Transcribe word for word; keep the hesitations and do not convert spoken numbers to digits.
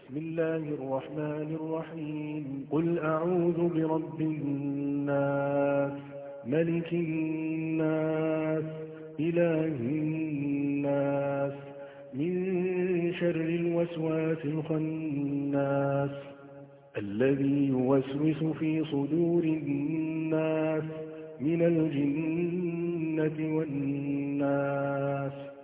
بسم الله الرحمن الرحيم قل أعوذ برب الناس ملك الناس إله الناس من شر الوسواس الخناس الذي يوسوس في صدور الناس من الجنة والناس